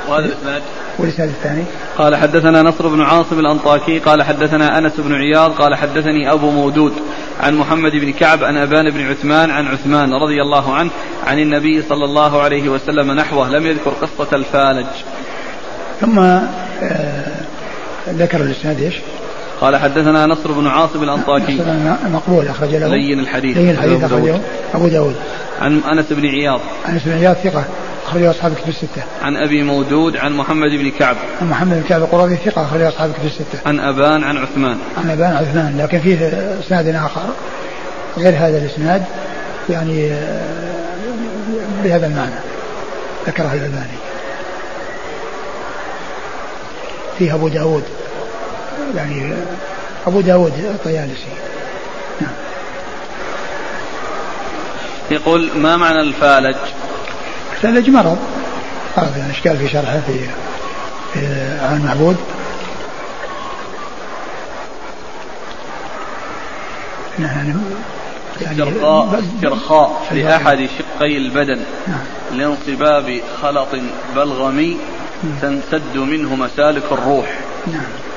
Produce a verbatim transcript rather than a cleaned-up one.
وهذا الإسناد. والإسناد الثاني قال حدثنا نصر بن عاصم الأنطاكي قال حدثنا أنس بن عياض قال حدثني أبو مودود عن محمد بن كعب عن أبان بن عثمان عن عثمان رضي الله عنه عن النبي صلى الله عليه وسلم نحوه، لم يذكر قصة الفالج. ثم آه ذكر الإسناد إيش؟ قال حدثنا نصر بن عاصم الأنطاكي مقبول أخرج له لين الحديث لين الحديث أخرجه أبو داود. عن أنس بن عياض أنس بن عياض ثقة أخرجه أصحاب كتب الستة. عن أبي مودود عن محمد بن كعب عن محمد بن كعب القرظي ثقة أخرجه أصحاب كتب الستة. عن أبان عن عثمان عن أبان عن عثمان، لكن فيه إسناد آخر غير هذا الإسناد يعني بهذا المعنى ذكره الألباني. فيه أبو داود يعني أبو داود الطيالسي. نعم. يقول ما معنى الفالج؟ الفالج مرض هذا يعني إشكال في شرحه في, في عن المعبود. يعني استرخاء استرخاء لأحد شقي البدن نعم. لانصباب خلط بلغمي تنسد منه مسالك الروح. نعم.